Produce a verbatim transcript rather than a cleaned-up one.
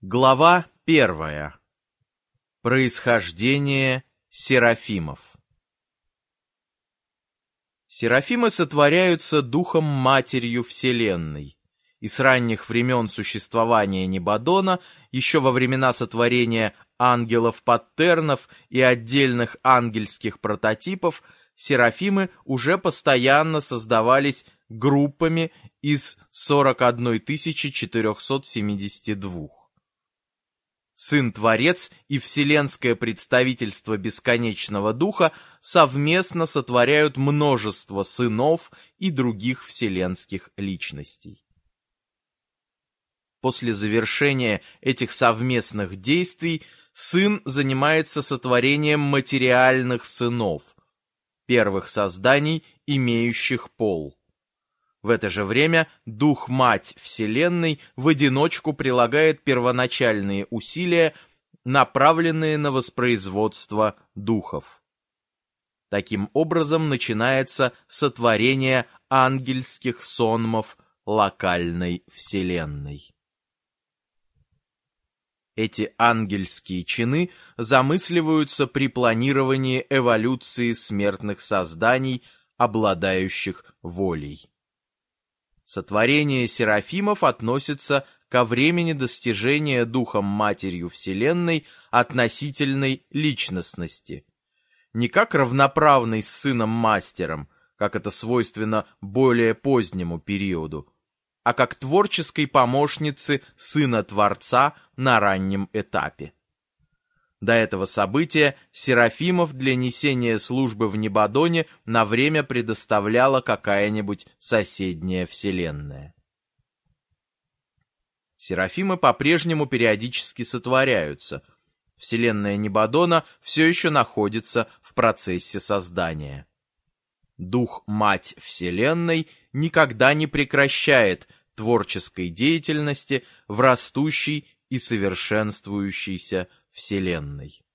Глава первая. Происхождение серафимов. Серафимы сотворяются Духом-Матерью Вселенной, и с ранних времен существования Небодона, еще во времена сотворения ангелов-паттернов и отдельных ангельских прототипов, серафимы уже постоянно создавались группами из сорок одной тысячи четырехсот семидесяти двух. Сын-творец и вселенское представительство бесконечного духа совместно сотворяют множество сынов и других вселенских личностей. После завершения этих совместных действий сын занимается сотворением материальных сынов, первых созданий, имеющих пол. В это же время Дух-Мать Вселенной в одиночку прилагает первоначальные усилия, направленные на воспроизводство духов. Таким образом начинается сотворение ангельских сонмов локальной Вселенной. Эти ангельские чины замысливаются при планировании эволюции смертных созданий, обладающих волей. Сотворение серафимов относится ко времени достижения Духом-Матерью Вселенной относительной личностности. Не как равноправный с Сыном-Мастером, как это свойственно более позднему периоду, а как творческой помощницы Сына-Творца на раннем этапе. До этого события серафимов для несения службы в Небодоне на время предоставляла какая-нибудь соседняя вселенная. Серафимы по-прежнему периодически сотворяются. Вселенная Небодона все еще находится в процессе создания. Дух-Мать Вселенной никогда не прекращает творческой деятельности в растущей и совершенствующейся Вселенной.